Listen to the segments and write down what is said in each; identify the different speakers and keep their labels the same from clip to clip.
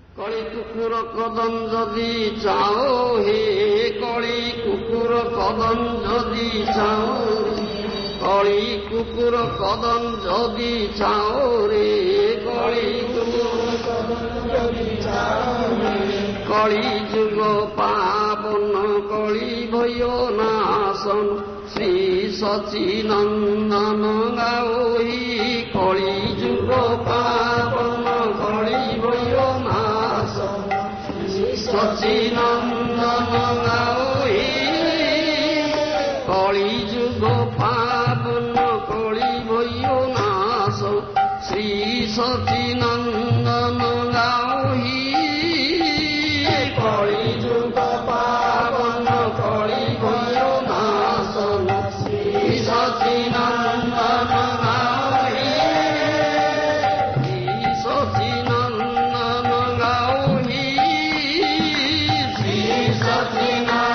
Speaker 1: କଳି କୁକୁର କଦନ ଯଦି ଚାଓ ହେ କଳି କୁକୁର କଦନ ଯଦି ଚାଓ କଳି କୁକୁର କଦନ ଯଦି ଚାଓ ରେ କଳି କୁକୁର କଦନ ଯଦି ଚାଓ କଳି ଯୁଗ ପାବନ କଳି ଭୟ ନାଶନ ଶ୍ରୀ ସଚିନନ୍ଦନ ଗାଓହି କଳି ଯୁଗ ପାବନ କଳି ଭୟ ନାଶନ ଶ୍ରୀ ସଚିନନ୍ଦନ ଗାଓହି କଳି ଯୁଗ ପାବନ କଳି ଭୟ ନାଶ ଶ୍ରୀ ସଚିନନ୍ଦନ ଗାଓହି କଳି ଯୁଗ ପାବନ କଳି ଭୟ ନାଶନ ଶ୍ରୀ ସଚିନନ୍ଦନ ଗାଓହି ଶ୍ରୀ ସଚିନନ୍ଦନ ଗାଓହି ଶ୍ରୀ ସଚିନନ୍ଦନ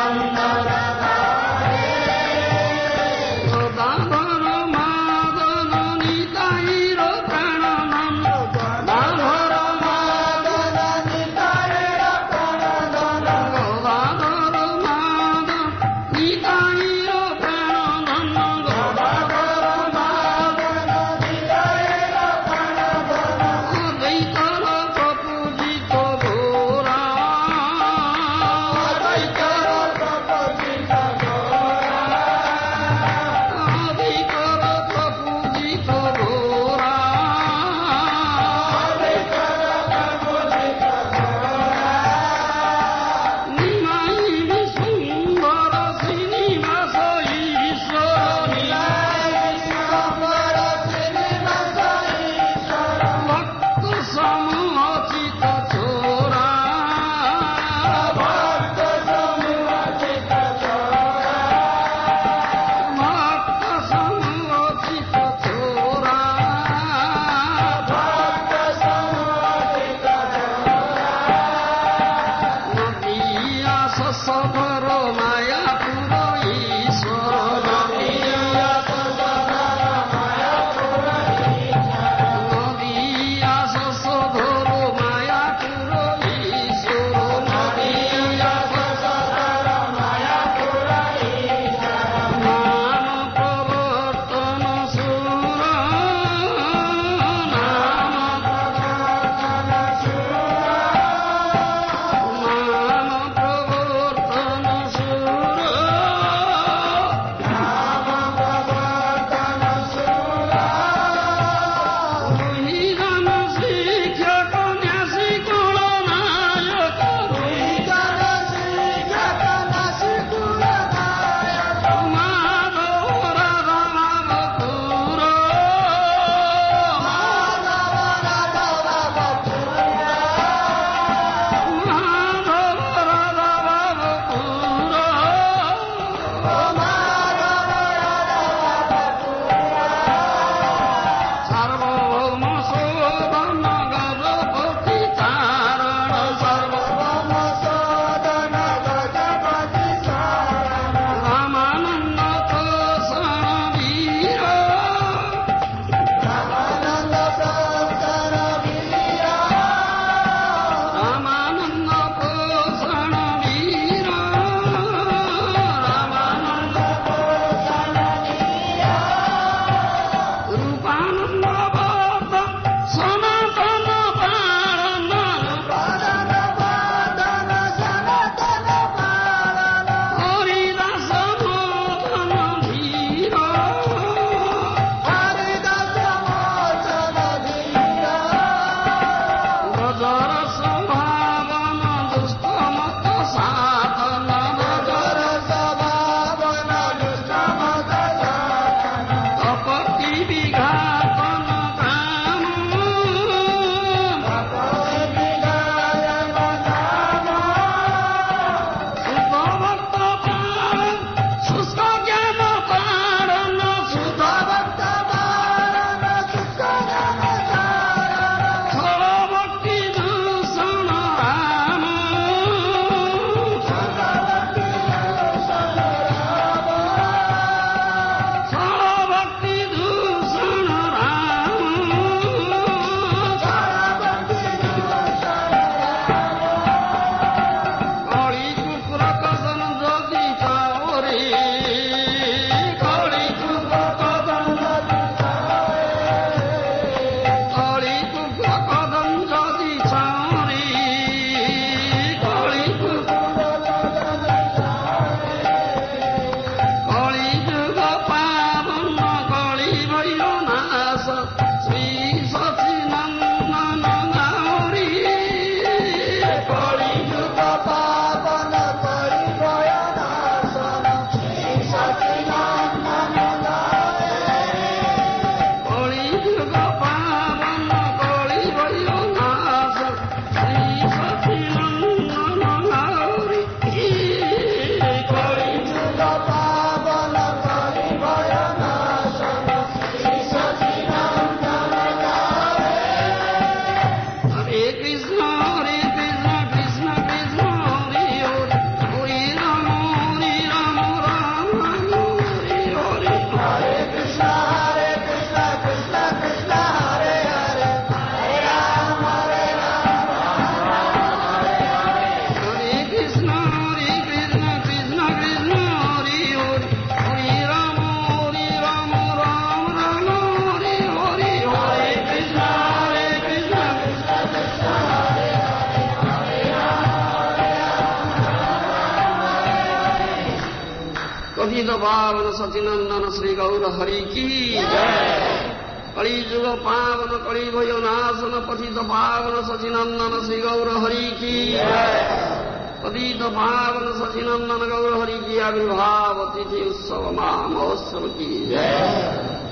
Speaker 1: पावन सचिनंदन श्री गौर हरि की जय। कली जुग पावन कली भयो नाशन पतित पावन सचिनंदन श्री गौर हरि की जय। पतित पावन सचिनंदन गौर हरि की आविर्भाव तिथि उत्सव महोत्सव की जय।